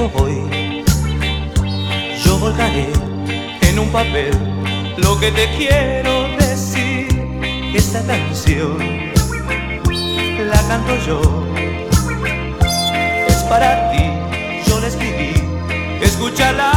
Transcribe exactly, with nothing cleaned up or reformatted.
escribo hoy, yo volcaré en un papel lo que te quiero decir. Esta canción la canto yo, es para ti, yo la escribí, escúchala.